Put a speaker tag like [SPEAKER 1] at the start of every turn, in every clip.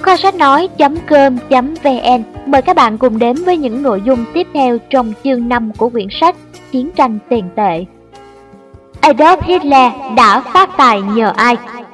[SPEAKER 1] Kho sách nói.com.vn mời các bạn cùng đến với những nội dung tiếp theo trong chương 5 của quyển sách Chiến tranh tiền tệ. Adolf Hitler đã phát tài nhờ ai?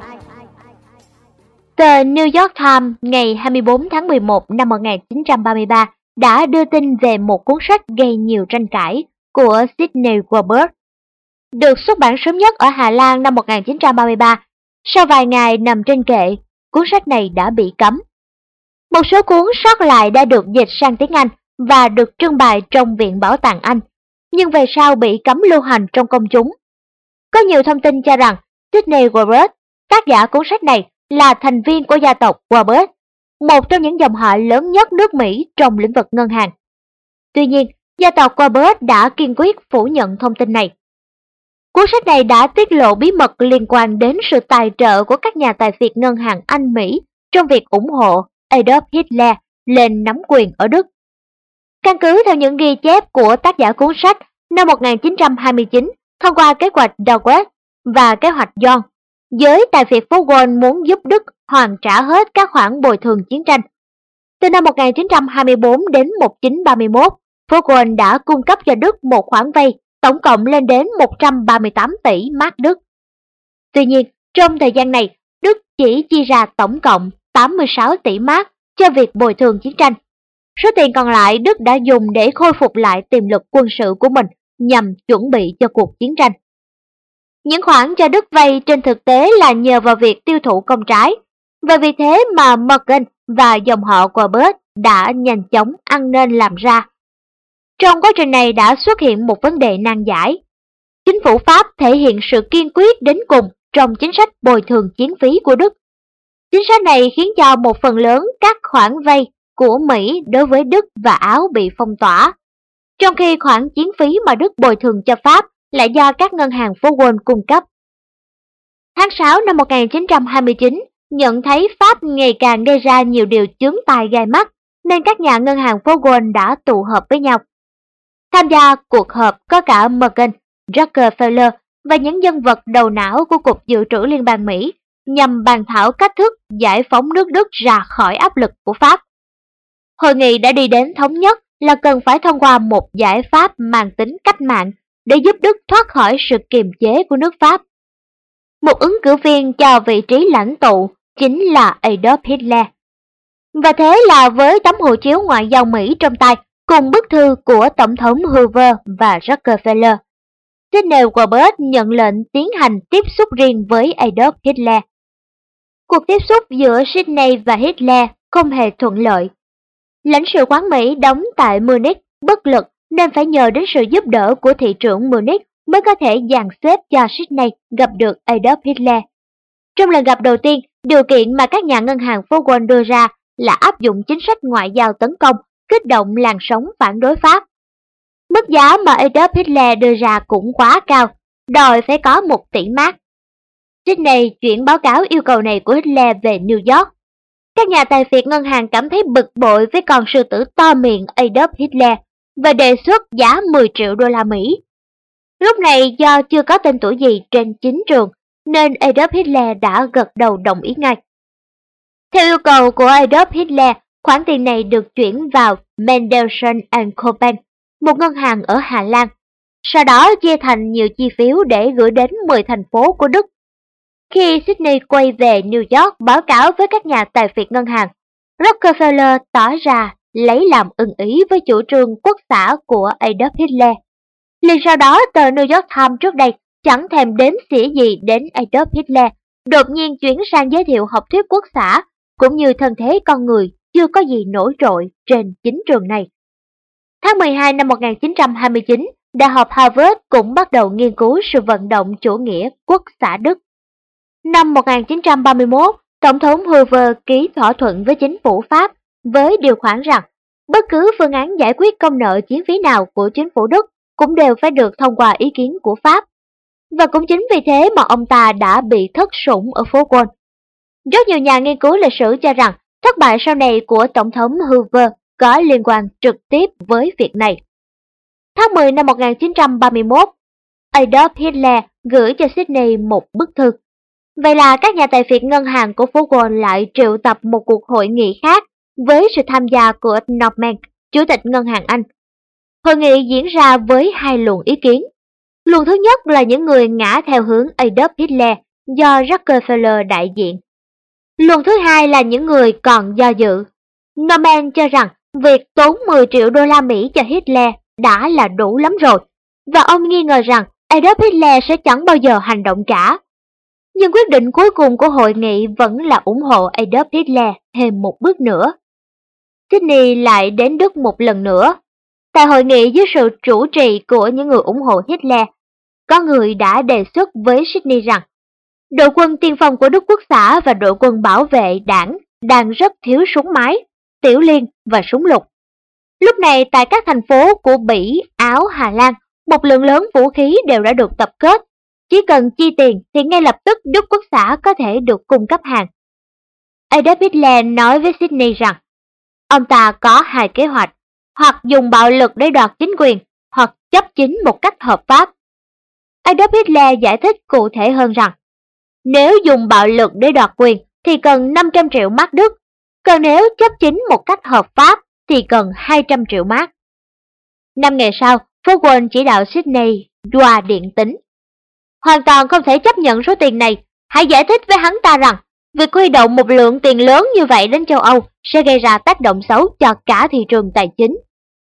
[SPEAKER 1] Tờ New York Times ngày 24 tháng 11 năm 1933 đã đưa tin về một cuốn sách gây nhiều tranh cãi của Sidney Walbert. Được xuất bản sớm nhất ở Hà Lan năm 1933, sau vài ngày nằm trên kệ, cuốn sách này đã bị cấm. Một số cuốn sót lại đã được dịch sang tiếng Anh và được trưng bày trong Viện Bảo tàng Anh, nhưng về sau bị cấm lưu hành trong công chúng. Có nhiều thông tin cho rằng Sidney Walbert, tác giả cuốn sách này, là thành viên của gia tộc Walbert, một trong những dòng họ lớn nhất nước Mỹ trong lĩnh vực ngân hàng. Tuy nhiên, gia tộc Walbert đã kiên quyết phủ nhận thông tin này. Cuốn sách này đã tiết lộ bí mật liên quan đến sự tài trợ của các nhà tài phiệt ngân hàng Anh-Mỹ trong việc ủng hộ Adolf Hitler lên nắm quyền ở Đức. Căn cứ theo những ghi chép của tác giả cuốn sách, năm 1929, thông qua kế hoạch Douglas và kế hoạch John, giới tài phiệt phố Wall muốn giúp Đức hoàn trả hết các khoản bồi thường chiến tranh. Từ năm 1924 đến 1931, phố Wall đã cung cấp cho Đức một khoản vay tổng cộng lên đến 138 tỷ mark Đức. Tuy nhiên, trong thời gian này, Đức chỉ chi ra tổng cộng 86 tỷ mark cho việc bồi thường chiến tranh. Số tiền còn lại Đức đã dùng để khôi phục lại tiềm lực quân sự của mình nhằm chuẩn bị cho cuộc chiến tranh. Những khoản cho Đức vay trên thực tế là nhờ vào việc tiêu thụ công trái, và vì thế mà Morgan và dòng họ Walbert đã nhanh chóng ăn nên làm ra. Trong quá trình này đã xuất hiện một vấn đề nan giải. Chính phủ Pháp thể hiện sự kiên quyết đến cùng trong chính sách bồi thường chiến phí của Đức. Chính sách này khiến cho một phần lớn các khoản vay của Mỹ đối với Đức và Áo bị phong tỏa, trong khi khoản chiến phí mà Đức bồi thường cho Pháp lại do các ngân hàng phố Wall cung cấp. Tháng 6 năm 1929, nhận thấy Pháp ngày càng gây ra nhiều điều chướng tai gai mắt, nên các nhà ngân hàng phố Wall đã tụ họp với nhau. Tham gia cuộc họp có cả Morgan, Rockefeller và những nhân vật đầu não của Cục Dự trữ Liên bang Mỹ nhằm bàn thảo cách thức giải phóng nước Đức ra khỏi áp lực của Pháp. Hội nghị đã đi đến thống nhất là cần phải thông qua một giải pháp mang tính cách mạng để giúp Đức thoát khỏi sự kiềm chế của nước Pháp. Một ứng cử viên cho vị trí lãnh tụ chính là Adolf Hitler. Và thế là với tấm hộ chiếu ngoại giao Mỹ trong tay cùng bức thư của Tổng thống Hoover và Rockefeller, Sidney Walbert nhận lệnh tiến hành tiếp xúc riêng với Adolf Hitler. Cuộc tiếp xúc giữa Sidney và Hitler không hề thuận lợi. Lãnh sự quán Mỹ đóng tại Munich bất lực nên phải nhờ đến sự giúp đỡ của thị trưởng Munich mới có thể dàn xếp cho Sidney gặp được Adolf Hitler. Trong lần gặp đầu tiên, điều kiện mà các nhà ngân hàng phố Wall đưa ra là áp dụng chính sách ngoại giao tấn công, kích động làn sóng phản đối Pháp. Mức giá mà Adolf Hitler đưa ra cũng quá cao, đòi phải có 1 tỷ mark. Sidney chuyển báo cáo yêu cầu này của Hitler về New York. Các nhà tài phiệt ngân hàng cảm thấy bực bội với con sư tử to miệng Adolf Hitler và đề xuất giá 10 triệu đô la Mỹ. Lúc này do chưa có tên tuổi gì trên chính trường, nên Adolf Hitler đã gật đầu đồng ý ngay. Theo yêu cầu của Adolf Hitler, khoản tiền này được chuyển vào Mendelssohn Co. Bank, một ngân hàng ở Hà Lan, sau đó chia thành nhiều chi phiếu để gửi đến 10 thành phố của Đức. Khi Sidney quay về New York báo cáo với các nhà tài phiệt ngân hàng, Rockefeller tỏ ra lấy làm ưng ý với chủ trương quốc xã của Adolf Hitler. Liền sau đó, tờ New York Times trước đây chẳng thèm đếm xỉa gì đến Adolf Hitler, đột nhiên chuyển sang giới thiệu học thuyết quốc xã, cũng như thân thế con người chưa có gì nổi trội trên chính trường này. Tháng 12 năm 1929, Đại học Harvard cũng bắt đầu nghiên cứu sự vận động chủ nghĩa quốc xã Đức. Năm 1931, Tổng thống Hoover ký thỏa thuận với chính phủ Pháp với điều khoản rằng bất cứ phương án giải quyết công nợ chiến phí nào của chính phủ Đức cũng đều phải được thông qua ý kiến của Pháp. Và cũng chính vì thế mà ông ta đã bị thất sủng ở phố Wall. Rất nhiều nhà nghiên cứu lịch sử cho rằng thất bại sau này của Tổng thống Hoover có liên quan trực tiếp với việc này. Tháng 10 năm 1931, Adolf Hitler gửi cho Sidney một bức thư. Vậy là các nhà tài phiệt ngân hàng của phố Wall lại triệu tập một cuộc hội nghị khác với sự tham gia của Norman, Chủ tịch Ngân hàng Anh. Hội nghị diễn ra với hai luồng ý kiến. Luồng thứ nhất là những người ngã theo hướng Adolf Hitler do Rockefeller đại diện. Luồng thứ hai là những người còn do dự. Norman cho rằng việc tốn 10 triệu đô la Mỹ cho Hitler đã là đủ lắm rồi, và ông nghi ngờ rằng Adolf Hitler sẽ chẳng bao giờ hành động cả. Nhưng quyết định cuối cùng của hội nghị vẫn là ủng hộ Adolf Hitler thêm một bước nữa. Sydney lại đến Đức một lần nữa. Tại hội nghị dưới sự chủ trì của những người ủng hộ Hitler, có người đã đề xuất với Sydney rằng đội quân tiên phong của Đức Quốc xã và đội quân bảo vệ đảng đang rất thiếu súng máy, tiểu liên và súng lục. Lúc này tại các thành phố của Bỉ, Áo, Hà Lan, một lượng lớn vũ khí đều đã được tập kết. Chỉ cần chi tiền thì ngay lập tức Đức Quốc xã có thể được cung cấp hàng. Adolf Hitler nói với Sydney rằng ông ta có hai kế hoạch, hoặc dùng bạo lực để đoạt chính quyền, hoặc chấp chính một cách hợp pháp. Adolf Hitler giải thích cụ thể hơn rằng nếu dùng bạo lực để đoạt quyền thì cần 500 triệu mark Đức, còn nếu chấp chính một cách hợp pháp thì cần 200 triệu mark. 5 ngày sau, phố Wall chỉ đạo Sydney qua điện tín. Hoàn toàn không thể chấp nhận số tiền này, hãy giải thích với hắn ta rằng việc huy động một lượng tiền lớn như vậy đến châu Âu sẽ gây ra tác động xấu cho cả thị trường tài chính.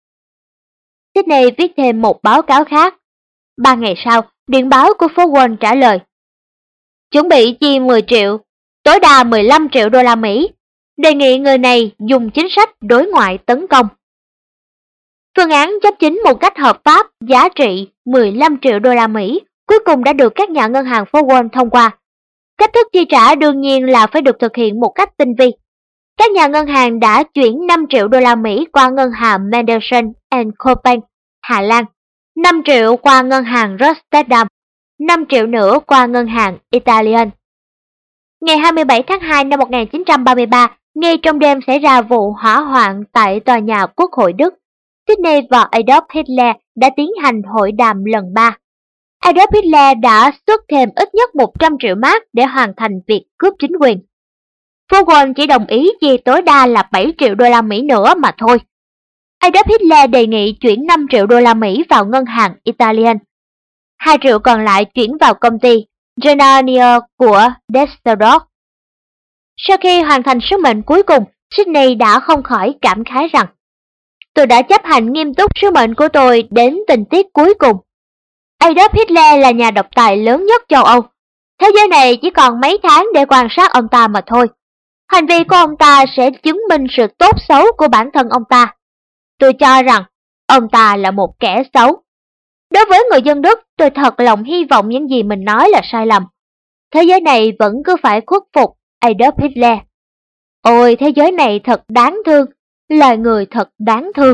[SPEAKER 1] Sydney viết thêm một báo cáo khác. 3 ngày sau, điện báo của phố Wall trả lời chuẩn bị chi 10 triệu, tối đa 15 triệu đô la Mỹ, đề nghị người này dùng chính sách đối ngoại tấn công. Phương án chấp chính một cách hợp pháp giá trị 15 triệu đô la Mỹ cuối cùng đã được các nhà ngân hàng phố Wall thông qua. Cách thức chi trả đương nhiên là phải được thực hiện một cách tinh vi. Các nhà ngân hàng đã chuyển 5 triệu đô la Mỹ qua ngân hàng Mendelssohn Co Bank, Hà Lan, 5 triệu qua ngân hàng Rotterdam, 5 triệu nữa qua ngân hàng Italian. Ngày 27 tháng 2 năm 1933, ngay trong đêm xảy ra vụ hỏa hoạn tại tòa nhà Quốc hội Đức, Sydney và Adolf Hitler đã tiến hành hội đàm lần 3. Adolf Hitler đã xuất thêm ít nhất 100 triệu mark để hoàn thành việc cướp chính quyền. Phố Wall chỉ đồng ý chi tối đa là 7 triệu đô la Mỹ nữa mà thôi. Adolf Hitler đề nghị chuyển 5 triệu đô la Mỹ vào ngân hàng Italian. 2 triệu còn lại chuyển vào công ty Germania của Düsseldorf. Sau khi hoàn thành sứ mệnh cuối cùng, Sydney đã không khỏi cảm khái rằng tôi đã chấp hành nghiêm túc sứ mệnh của tôi đến tình tiết cuối cùng. Adolf Hitler là nhà độc tài lớn nhất châu Âu. Thế giới này chỉ còn mấy tháng để quan sát ông ta mà thôi. Hành vi của ông ta sẽ chứng minh sự tốt xấu của bản thân ông ta. Tôi cho rằng ông ta là một kẻ xấu. Đối với người dân Đức, tôi thật lòng hy vọng những gì mình nói là sai lầm. Thế giới này vẫn cứ phải khuất phục Adolf Hitler. Ôi, thế giới này thật đáng thương, loài người thật đáng thương.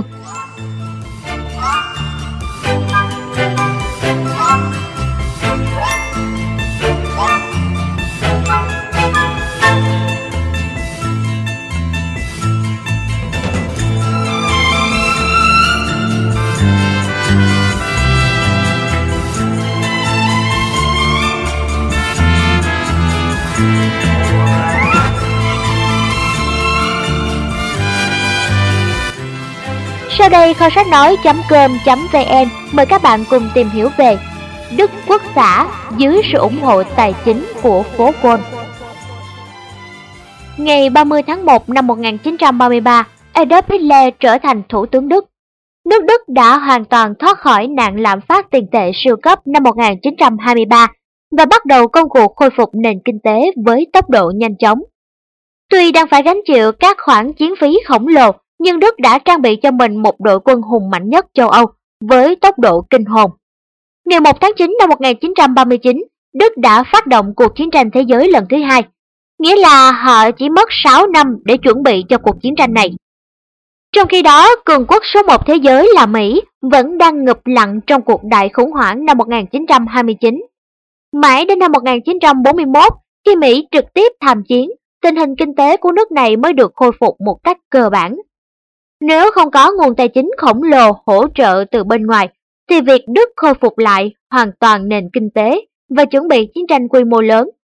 [SPEAKER 1] Sau đây kho sách nói.com.vn mời các bạn cùng tìm hiểu về Đức Quốc xã dưới sự ủng hộ tài chính của phố Wall. Ngày 30 tháng 1 năm 1933, Adolf Hitler trở thành thủ tướng Đức. Nước Đức đã hoàn toàn thoát khỏi nạn lạm phát tiền tệ siêu cấp năm 1923 và bắt đầu công cuộc khôi phục nền kinh tế với tốc độ nhanh chóng. Tuy đang phải gánh chịu các khoản chiến phí khổng lồ, nhưng Đức đã trang bị cho mình một đội quân hùng mạnh nhất châu Âu với tốc độ kinh hồn. Ngày 1 tháng 9 năm 1939, Đức đã phát động cuộc chiến tranh thế giới lần thứ hai, nghĩa là họ chỉ mất 6 năm để chuẩn bị cho cuộc chiến tranh này. Trong khi đó, cường quốc số 1 thế giới là Mỹ vẫn đang ngụp lặn trong cuộc đại khủng hoảng năm 1929. Mãi đến năm 1941, khi Mỹ trực tiếp tham chiến, tình hình kinh tế của nước này mới được khôi phục một cách cơ bản. Nếu không có nguồn tài chính khổng lồ hỗ trợ từ bên ngoài, thì việc Đức khôi phục lại hoàn toàn nền kinh tế và chuẩn bị chiến tranh quy mô lớn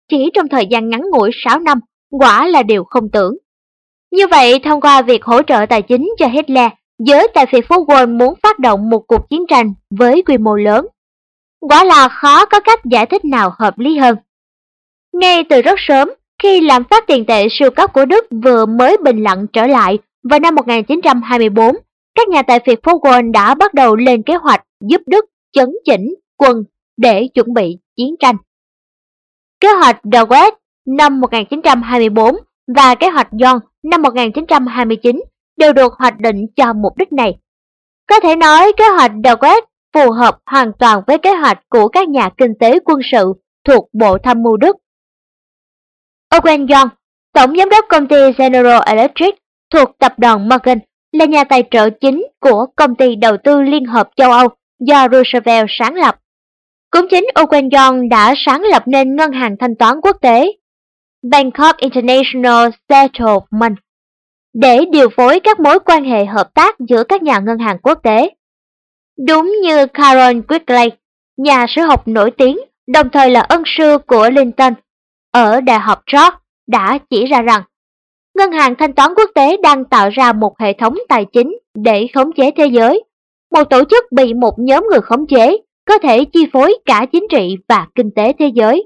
[SPEAKER 1] chỉ trong thời gian ngắn ngủi 6 năm, quả là điều không tưởng. Như vậy, thông qua việc hỗ trợ tài chính cho Hitler, giới tài phiệt phố Wall muốn phát động một cuộc chiến tranh với quy mô lớn. Quả là khó có cách giải thích nào hợp lý hơn. Ngay từ rất sớm, khi lạm phát tiền tệ siêu cấp của Đức vừa mới bình lặng trở lại vào năm 1924, các nhà tài phiệt phố Wall đã bắt đầu lên kế hoạch giúp Đức chấn chỉnh quân để chuẩn bị chiến tranh. Kế hoạch The West năm 1924 và kế hoạch John năm 1929 đều được hoạch định cho mục đích này. Có thể nói kế hoạch The West phù hợp hoàn toàn với kế hoạch của các nhà kinh tế quân sự thuộc Bộ Tham mưu Đức. Eugen John, tổng giám đốc công ty General Electric thuộc tập đoàn Morgan, là nhà tài trợ chính của công ty đầu tư Liên hợp châu Âu do Roosevelt sáng lập. Cũng chính Eugen John đã sáng lập nên ngân hàng thanh toán quốc tế Bangkok International Settlement để điều phối các mối quan hệ hợp tác giữa các nhà ngân hàng quốc tế. Đúng như Carroll Quigley, nhà sử học nổi tiếng, đồng thời là ân sư của Lincoln ở Đại học George, đã chỉ ra rằng ngân hàng thanh toán quốc tế đang tạo ra một hệ thống tài chính để khống chế thế giới. Một tổ chức bị một nhóm người khống chế có thể chi phối cả chính trị và kinh tế thế giới.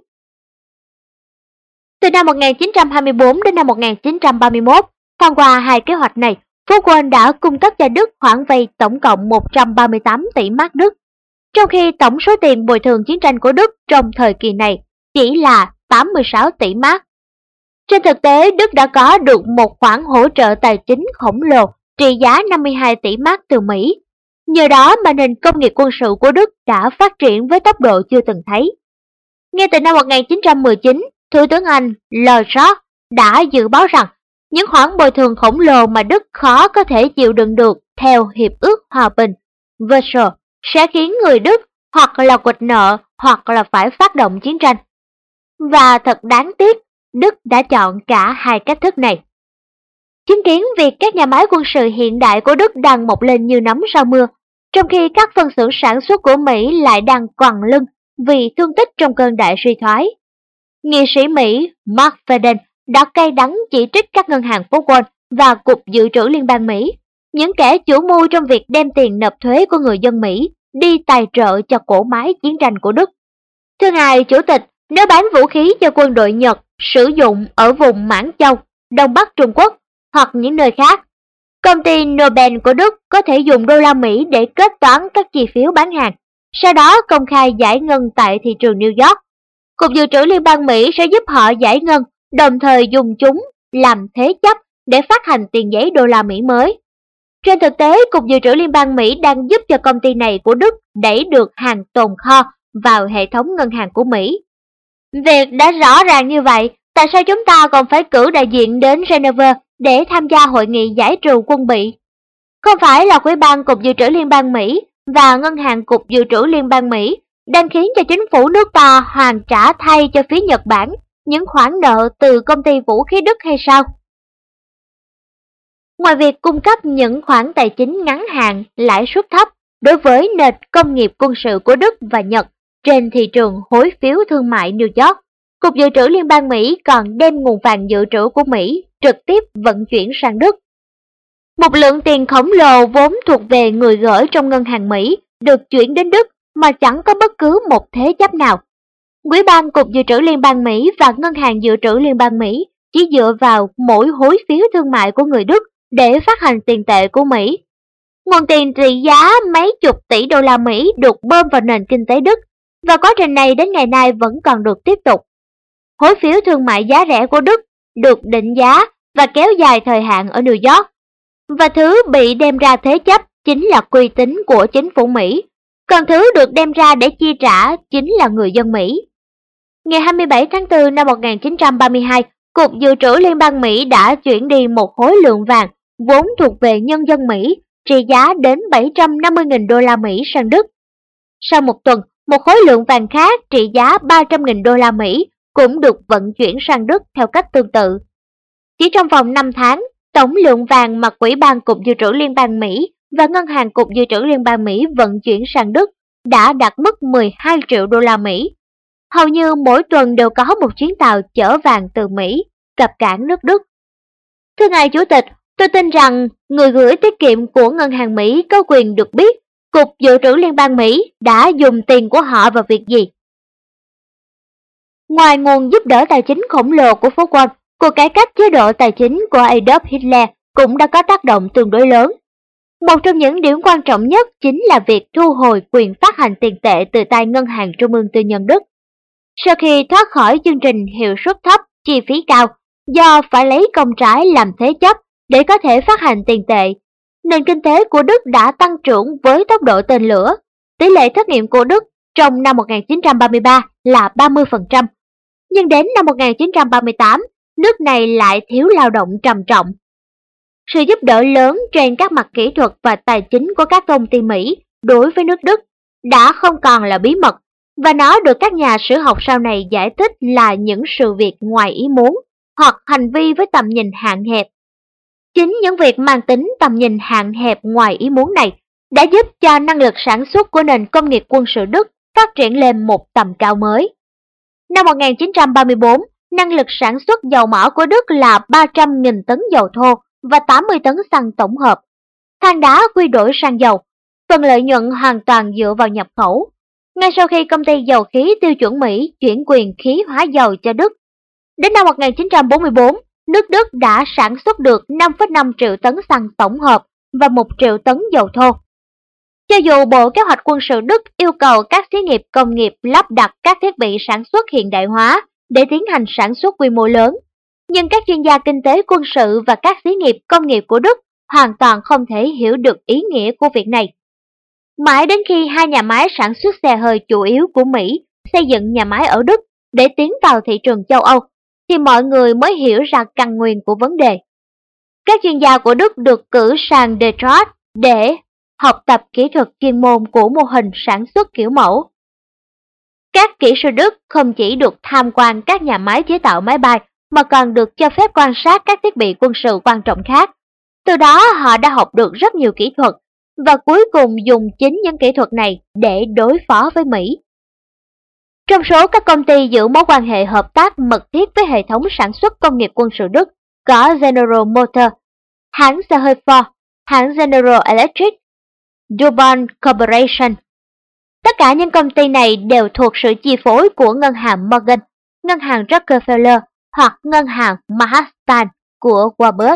[SPEAKER 1] Từ năm 1924 đến năm 1931, thông qua hai kế hoạch này, phố Wall đã cung cấp cho Đức khoản vay tổng cộng 138 tỷ mark Đức, trong khi tổng số tiền bồi thường chiến tranh của Đức trong thời kỳ này chỉ là 86 tỷ mark. Trên thực tế, Đức đã có được một khoản hỗ trợ tài chính khổng lồ trị giá 52 tỷ mark từ Mỹ. Nhờ đó mà nền công nghiệp quân sự của Đức đã phát triển với tốc độ chưa từng thấy. Ngay từ năm 1919, Thủ tướng Anh Lloyd George đã dự báo rằng những khoản bồi thường khổng lồ mà Đức khó có thể chịu đựng được theo Hiệp ước Hòa bình Versailles sẽ khiến người Đức hoặc là quỵt nợ hoặc là phải phát động chiến tranh. Và thật đáng tiếc, Đức đã chọn cả hai cách thức này. Chứng kiến việc các nhà máy quân sự hiện đại của Đức đang mọc lên như nấm sau mưa, trong khi các phân xưởng sản xuất của Mỹ lại đang quằn lưng vì thương tích trong cơn đại suy thoái. Nghị sĩ Mỹ Mark Feden đã cay đắng chỉ trích các ngân hàng phố Wall và Cục Dự trữ Liên bang Mỹ, những kẻ chủ mưu trong việc đem tiền nộp thuế của người dân Mỹ đi tài trợ cho cỗ máy chiến tranh của Đức. Thưa ngài Chủ tịch, nếu bán vũ khí cho quân đội Nhật sử dụng ở vùng Mãn Châu, Đông Bắc Trung Quốc hoặc những nơi khác, công ty Nobel của Đức có thể dùng đô la Mỹ để kết toán các chi phiếu bán hàng, sau đó công khai giải ngân tại thị trường New York. Cục Dự trữ Liên bang Mỹ sẽ giúp họ giải ngân, đồng thời dùng chúng làm thế chấp để phát hành tiền giấy đô la Mỹ mới. Trên thực tế, Cục Dự trữ Liên bang Mỹ đang giúp cho công ty này của Đức đẩy được hàng tồn kho vào hệ thống ngân hàng của Mỹ. Việc đã rõ ràng như vậy, tại sao chúng ta còn phải cử đại diện đến Geneva để tham gia hội nghị giải trừ quân bị? Không phải là Ủy ban Cục Dự trữ Liên bang Mỹ và Ngân hàng Cục Dự trữ Liên bang Mỹ đang khiến cho chính phủ nước ta hoàn trả thay cho phía Nhật Bản những khoản nợ từ công ty vũ khí Đức hay sao? Ngoài việc cung cấp những khoản tài chính ngắn hạn lãi suất thấp đối với nền công nghiệp quân sự của Đức và Nhật trên thị trường hối phiếu thương mại New York, Cục Dự trữ Liên bang Mỹ còn đem nguồn vàng dự trữ của Mỹ trực tiếp vận chuyển sang Đức. Một lượng tiền khổng lồ vốn thuộc về người gửi trong ngân hàng Mỹ được chuyển đến Đức mà chẳng có bất cứ một thế chấp nào. Ủy ban Cục Dự trữ Liên bang Mỹ và Ngân hàng Dự trữ Liên bang Mỹ chỉ dựa vào mỗi hối phiếu thương mại của người Đức để phát hành tiền tệ của Mỹ. Nguồn tiền trị giá mấy chục tỷ đô la Mỹ được bơm vào nền kinh tế Đức, và quá trình này đến ngày nay vẫn còn được tiếp tục. Hối phiếu thương mại giá rẻ của Đức được định giá và kéo dài thời hạn ở New York, và thứ bị đem ra thế chấp chính là uy tín của chính phủ Mỹ, còn thứ được đem ra để chi trả chính là người dân Mỹ. Ngày 27 tháng 4 năm 1932, Cục Dự trữ Liên bang Mỹ đã chuyển đi một khối lượng vàng vốn thuộc về nhân dân Mỹ trị giá đến 750.000 đô la Mỹ sang Đức. Sau một tuần, một khối lượng vàng khác trị giá 300.000 đô la Mỹ cũng được vận chuyển sang Đức theo cách tương tự. Chỉ trong vòng 5 tháng, tổng lượng vàng mà Ủy ban Cục Dự trữ Liên bang Mỹ và Ngân hàng Cục Dự trữ Liên bang Mỹ vận chuyển sang Đức đã đạt mức 12 triệu đô la Mỹ. Hầu như mỗi tuần đều có một chuyến tàu chở vàng từ Mỹ cập cảng nước Đức. Thưa ngài Chủ tịch, tôi tin rằng người gửi tiết kiệm của ngân hàng Mỹ có quyền được biết Cục Dự trữ Liên bang Mỹ đã dùng tiền của họ vào việc gì. Ngoài nguồn giúp đỡ tài chính khổng lồ của phố Wall, cuộc cải cách chế độ tài chính của Adolf Hitler cũng đã có tác động tương đối lớn. Một trong những điểm quan trọng nhất chính là việc thu hồi quyền phát hành tiền tệ từ tay Ngân hàng Trung ương Tư nhân Đức. Sau khi thoát khỏi chương trình hiệu suất thấp, chi phí cao, do phải lấy công trái làm thế chấp để có thể phát hành tiền tệ, nền kinh tế của Đức đã tăng trưởng với tốc độ tên lửa. Tỷ lệ thất nghiệp của Đức trong năm 1933 là 30%, nhưng đến năm 1938, nước này lại thiếu lao động trầm trọng. Sự giúp đỡ lớn trên các mặt kỹ thuật và tài chính của các công ty Mỹ đối với nước Đức đã không còn là bí mật, và nó được các nhà sử học sau này giải thích là những sự việc ngoài ý muốn hoặc hành vi với tầm nhìn hạn hẹp. Chính những việc mang tính tầm nhìn hạn hẹp ngoài ý muốn này đã giúp cho năng lực sản xuất của nền công nghiệp quân sự Đức phát triển lên một tầm cao mới. Năm 1934, năng lực sản xuất dầu mỏ của Đức là 300.000 tấn dầu thô và 80 tấn xăng tổng hợp. Than đá quy đổi sang dầu, phần lợi nhuận hoàn toàn dựa vào nhập khẩu. Ngay sau khi công ty dầu khí tiêu chuẩn Mỹ chuyển quyền khí hóa dầu cho Đức, đến năm 1944, nước Đức đã sản xuất được 5,5 triệu tấn xăng tổng hợp và 1 triệu tấn dầu thô. Cho dù Bộ Kế hoạch Quân sự Đức yêu cầu các xí nghiệp công nghiệp lắp đặt các thiết bị sản xuất hiện đại hóa để tiến hành sản xuất quy mô lớn, nhưng các chuyên gia kinh tế quân sự và các xí nghiệp công nghiệp của Đức hoàn toàn không thể hiểu được ý nghĩa của việc này. Mãi đến khi hai nhà máy sản xuất xe hơi chủ yếu của Mỹ xây dựng nhà máy ở Đức để tiến vào thị trường châu Âu, thì mọi người mới hiểu ra căn nguyên của vấn đề. Các chuyên gia của Đức được cử sang Detroit để học tập kỹ thuật chuyên môn của mô hình sản xuất kiểu mẫu. Các kỹ sư Đức không chỉ được tham quan các nhà máy chế tạo máy bay mà còn được cho phép quan sát các thiết bị quân sự quan trọng khác. Từ đó họ đã học được rất nhiều kỹ thuật và cuối cùng dùng chính những kỹ thuật này để đối phó với Mỹ. Trong số các công ty giữ mối quan hệ hợp tác mật thiết với hệ thống sản xuất công nghiệp quân sự Đức có General Motors, hãng xe hơi Ford, hãng General Electric, DuPont Corporation. Tất cả những công ty này đều thuộc sự chi phối của ngân hàng Morgan, ngân hàng Rockefeller hoặc ngân hàng Manhattan của Warburg.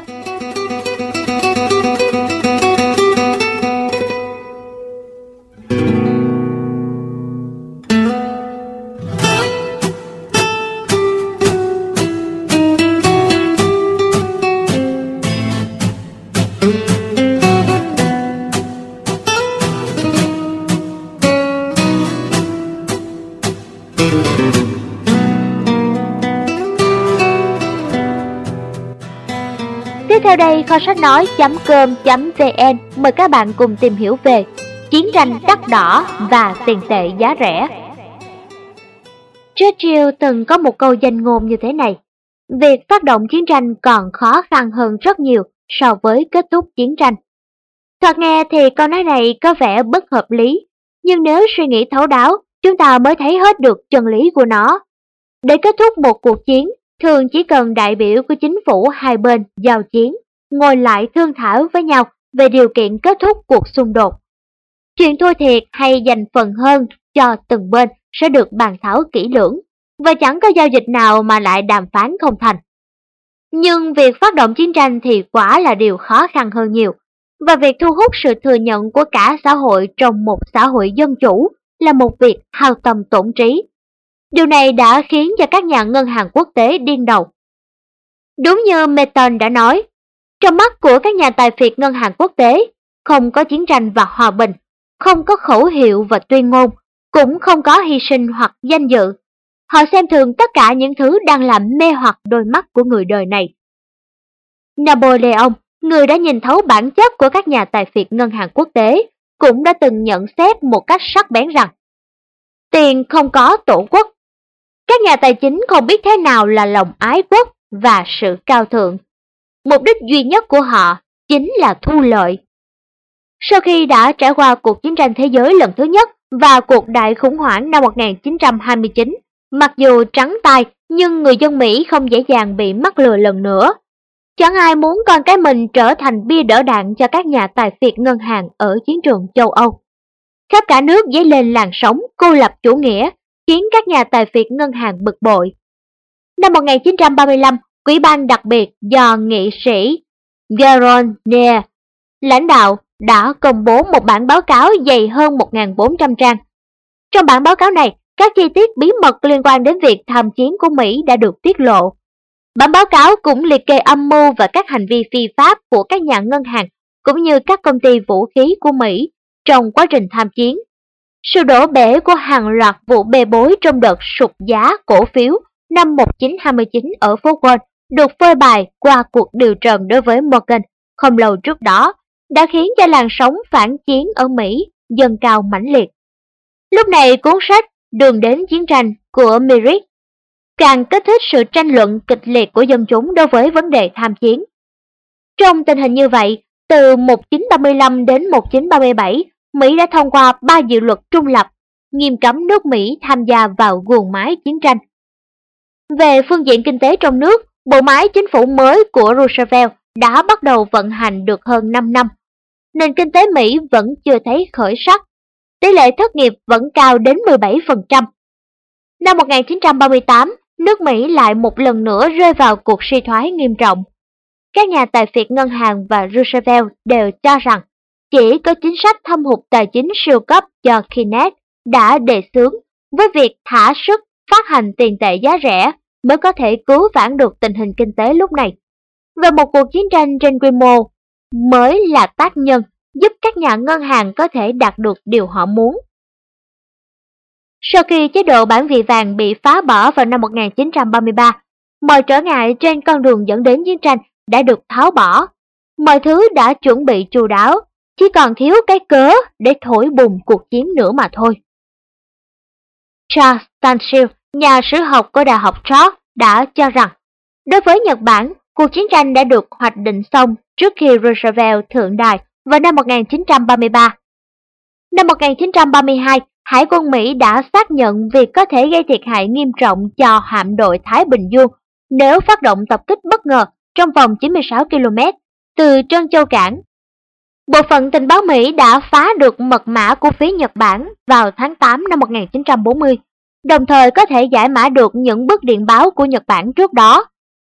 [SPEAKER 1] Tiếp theo đây, kho sách nói.com.vn mời các bạn cùng tìm hiểu về chiến tranh đắt đỏ và tiền tệ giá rẻ. Churchill từng có một câu danh ngôn như thế này: việc phát động chiến tranh còn khó khăn hơn rất nhiều so với kết thúc chiến tranh. Thoạt nghe thì câu nói này có vẻ bất hợp lý, nhưng nếu suy nghĩ thấu đáo, chúng ta mới thấy hết được chân lý của nó. Để kết thúc một cuộc chiến, thường chỉ cần đại biểu của chính phủ hai bên giao chiến, ngồi lại thương thảo với nhau về điều kiện kết thúc cuộc xung đột. Chuyện thua thiệt hay dành phần hơn cho từng bên sẽ được bàn thảo kỹ lưỡng, và chẳng có giao dịch nào mà lại đàm phán không thành. Nhưng việc phát động chiến tranh thì quả là điều khó khăn hơn nhiều, và việc thu hút sự thừa nhận của cả xã hội trong một xã hội dân chủ là một việc hao tâm tổn trí. Điều này đã khiến cho các nhà ngân hàng quốc tế điên đầu. Đúng như Merton đã nói, trong mắt của các nhà tài phiệt ngân hàng quốc tế, không có chiến tranh và hòa bình, không có khẩu hiệu và tuyên ngôn, cũng không có hy sinh hoặc danh dự. Họ xem thường tất cả những thứ đang làm mê hoặc đôi mắt của người đời này. Napoleon, người đã nhìn thấu bản chất của các nhà tài phiệt ngân hàng quốc tế, cũng đã từng nhận xét một cách sắc bén rằng tiền không có tổ quốc. Các nhà tài chính không biết thế nào là lòng ái quốc và sự cao thượng. Mục đích duy nhất của họ chính là thu lợi. Sau khi đã trải qua cuộc chiến tranh thế giới lần thứ nhất và cuộc đại khủng hoảng năm 1929, Mặc dù trắng tay, nhưng người dân Mỹ không dễ dàng bị mắc lừa lần nữa. Chẳng ai muốn con cái mình trở thành bia đỡ đạn cho các nhà tài phiệt ngân hàng ở chiến trường châu Âu. Khắp cả nước dấy lên làn sóng cô lập chủ nghĩa, khiến các nhà tài phiệt ngân hàng bực bội. Năm 1935, Ủy ban đặc biệt do nghị sĩ Garon Neer lãnh đạo đã công bố một bản báo cáo dày hơn 1.400 trang. Trong bản báo cáo này, các chi tiết bí mật liên quan đến việc tham chiến của Mỹ đã được tiết lộ. Bản báo cáo cũng liệt kê âm mưu và các hành vi phi pháp của các nhà ngân hàng cũng như các công ty vũ khí của Mỹ trong quá trình tham chiến. Sự đổ bể của hàng loạt vụ bê bối trong đợt sụt giá cổ phiếu năm 1929 ở phố Wall được phơi bày qua cuộc điều trần đối với Morgan không lâu trước đó, đã khiến cho làn sóng phản chiến ở Mỹ dâng cao mãnh liệt. Lúc này cuốn sách Đường đến chiến tranh của Merrick càng kích thích sự tranh luận kịch liệt của dân chúng đối với vấn đề tham chiến. Trong tình hình như vậy, từ 1935 đến 1937, Mỹ đã thông qua 3 dự luật trung lập, nghiêm cấm nước Mỹ tham gia vào guồng máy chiến tranh. Về phương diện kinh tế trong nước, bộ máy chính phủ mới của Roosevelt đã bắt đầu vận hành được hơn 5 năm. Nền kinh tế Mỹ vẫn chưa thấy khởi sắc, tỷ lệ thất nghiệp vẫn cao đến 17%. Năm 1938, nước Mỹ lại một lần nữa rơi vào cuộc suy thoái nghiêm trọng. Các nhà tài phiệt ngân hàng và Roosevelt đều cho rằng chỉ có chính sách thâm hụt tài chính siêu cấp do Keynes đã đề xướng với việc thả sức phát hành tiền tệ giá rẻ mới có thể cứu vãn được tình hình kinh tế lúc này. Và một cuộc chiến tranh trên quy mô mới là tác nhân giúp các nhà ngân hàng có thể đạt được điều họ muốn. Sau khi chế độ bản vị vàng bị phá bỏ vào năm 1933, mọi trở ngại trên con đường dẫn đến chiến tranh đã được tháo bỏ. Mọi thứ đã chuẩn bị chu đáo, chỉ còn thiếu cái cớ để thổi bùng cuộc chiến nữa mà thôi. Charles Stanfield, nhà sử học của Đại học George, đã cho rằng đối với Nhật Bản, cuộc chiến tranh đã được hoạch định xong trước khi Roosevelt thượng đài vào năm 1933. Năm 1932, Hải quân Mỹ đã xác nhận việc có thể gây thiệt hại nghiêm trọng cho hạm đội Thái Bình Dương nếu phát động tập kích bất ngờ trong vòng 96 km từ Trân Châu Cảng. Bộ phận tình báo Mỹ đã phá được mật mã của phía Nhật Bản vào tháng 8 năm 1940, đồng thời có thể giải mã được những bức điện báo của Nhật Bản trước đó.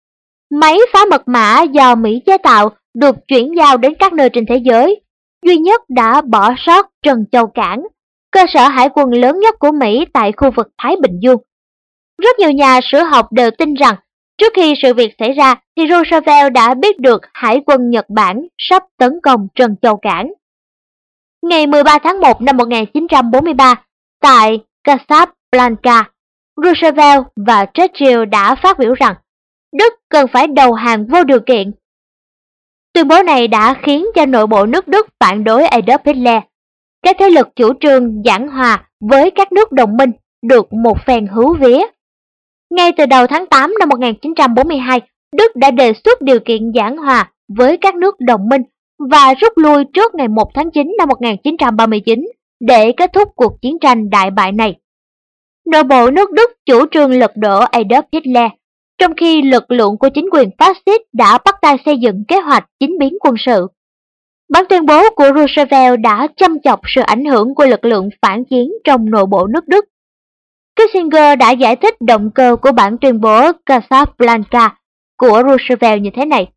[SPEAKER 1] Máy phá mật mã do Mỹ chế tạo được chuyển giao đến các nơi trên thế giới, duy nhất đã bỏ sót Trân Châu Cảng, cơ sở hải quân lớn nhất của Mỹ tại khu vực Thái Bình Dương. Rất nhiều nhà sử học đều tin rằng trước khi sự việc xảy ra thì Roosevelt đã biết được hải quân Nhật Bản sắp tấn công Trân Châu Cảng. Ngày 13 tháng 1 năm 1943, tại Casablanca, Roosevelt và Churchill đã phát biểu rằng Đức cần phải đầu hàng vô điều kiện. Tuyên bố này đã khiến cho nội bộ nước Đức phản đối Adolf Hitler. Các thế lực chủ trương giảng hòa với các nước đồng minh được một phen hú vía. Ngay từ đầu tháng 8 năm 1942, Đức đã đề xuất điều kiện giảng hòa với các nước đồng minh và rút lui trước ngày 1 tháng 9 năm 1939 để kết thúc cuộc chiến tranh đại bại này. Nội bộ nước Đức chủ trương lật đổ Adolf Hitler, trong khi lực lượng của chính quyền phát xít đã bắt tay xây dựng kế hoạch chính biến quân sự. Bản tuyên bố của Roosevelt đã châm chọc sự ảnh hưởng của lực lượng phản chiến trong nội bộ nước Đức. Kissinger đã giải thích động cơ của bản tuyên bố Casablanca của Roosevelt như thế này.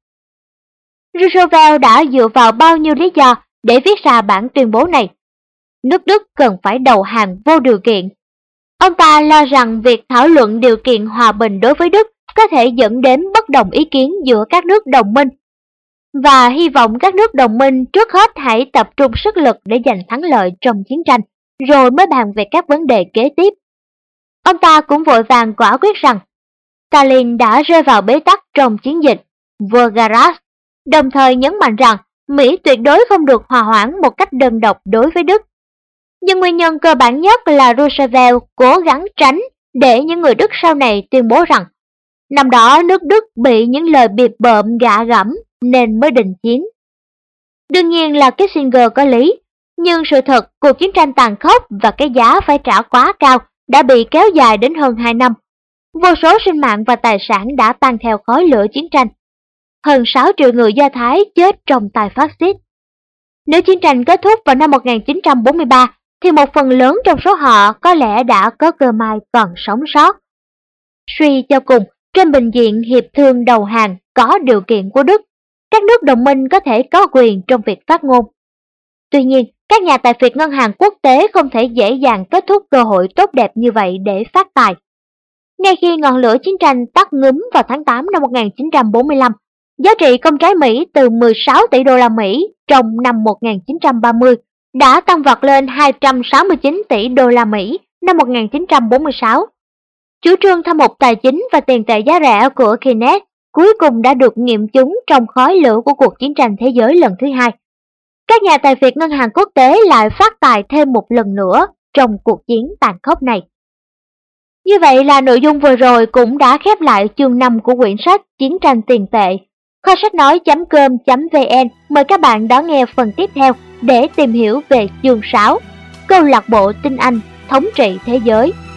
[SPEAKER 1] Roosevelt đã dựa vào bao nhiêu lý do để viết ra bản tuyên bố này? Nước Đức cần phải đầu hàng vô điều kiện. Ông ta lo rằng việc thảo luận điều kiện hòa bình đối với Đức có thể dẫn đến bất đồng ý kiến giữa các nước đồng minh, và hy vọng các nước đồng minh trước hết hãy tập trung sức lực để giành thắng lợi trong chiến tranh, rồi mới bàn về các vấn đề kế tiếp. Ông ta cũng vội vàng quả quyết rằng Stalin đã rơi vào bế tắc trong chiến dịch Volgaras, đồng thời nhấn mạnh rằng Mỹ tuyệt đối không được hòa hoãn một cách đơn độc đối với Đức. Nhưng nguyên nhân cơ bản nhất là Roosevelt cố gắng tránh để những người Đức sau này tuyên bố rằng năm đó nước Đức bị những lời bịp bợm gạ gẫm nên mới đình chiến. Đương nhiên là Kissinger có lý, nhưng sự thật cuộc chiến tranh tàn khốc và cái giá phải trả quá cao đã bị kéo dài đến hơn 2 năm. Vô số sinh mạng và tài sản đã tan theo khói lửa chiến tranh. Hơn 6 triệu người Do Thái chết trong tay phát xít. Nếu chiến tranh kết thúc vào năm 1943, thì một phần lớn trong số họ có lẽ đã có cơ may còn sống sót. Suy cho cùng, trên bình diện hiệp thương đầu hàng có điều kiện của Đức, các nước đồng minh có thể có quyền trong việc phát ngôn. Tuy nhiên, các nhà tài phiệt ngân hàng quốc tế không thể dễ dàng kết thúc cơ hội tốt đẹp như vậy để phát tài. Ngay khi ngọn lửa chiến tranh tắt ngúm vào tháng 8 năm 1945, giá trị công trái Mỹ từ 16 tỷ đô la Mỹ trong năm 1930 đã tăng vọt lên 269 tỷ đô la Mỹ năm 1946. Chủ trương thâm hụt tài chính và tiền tệ giá rẻ của Keynes cuối cùng đã được nghiệm chứng trong khói lửa của cuộc chiến tranh thế giới lần thứ hai. Các nhà tài phiệt ngân hàng quốc tế lại phát tài thêm một lần nữa trong cuộc chiến tàn khốc này. Như vậy là nội dung vừa rồi cũng đã khép lại chương 5 của quyển sách Chiến tranh tiền tệ. Kho sách nói.com.vn mời các bạn đón nghe phần tiếp theo để tìm hiểu về chương 6, Câu lạc bộ tin Anh thống trị thế giới.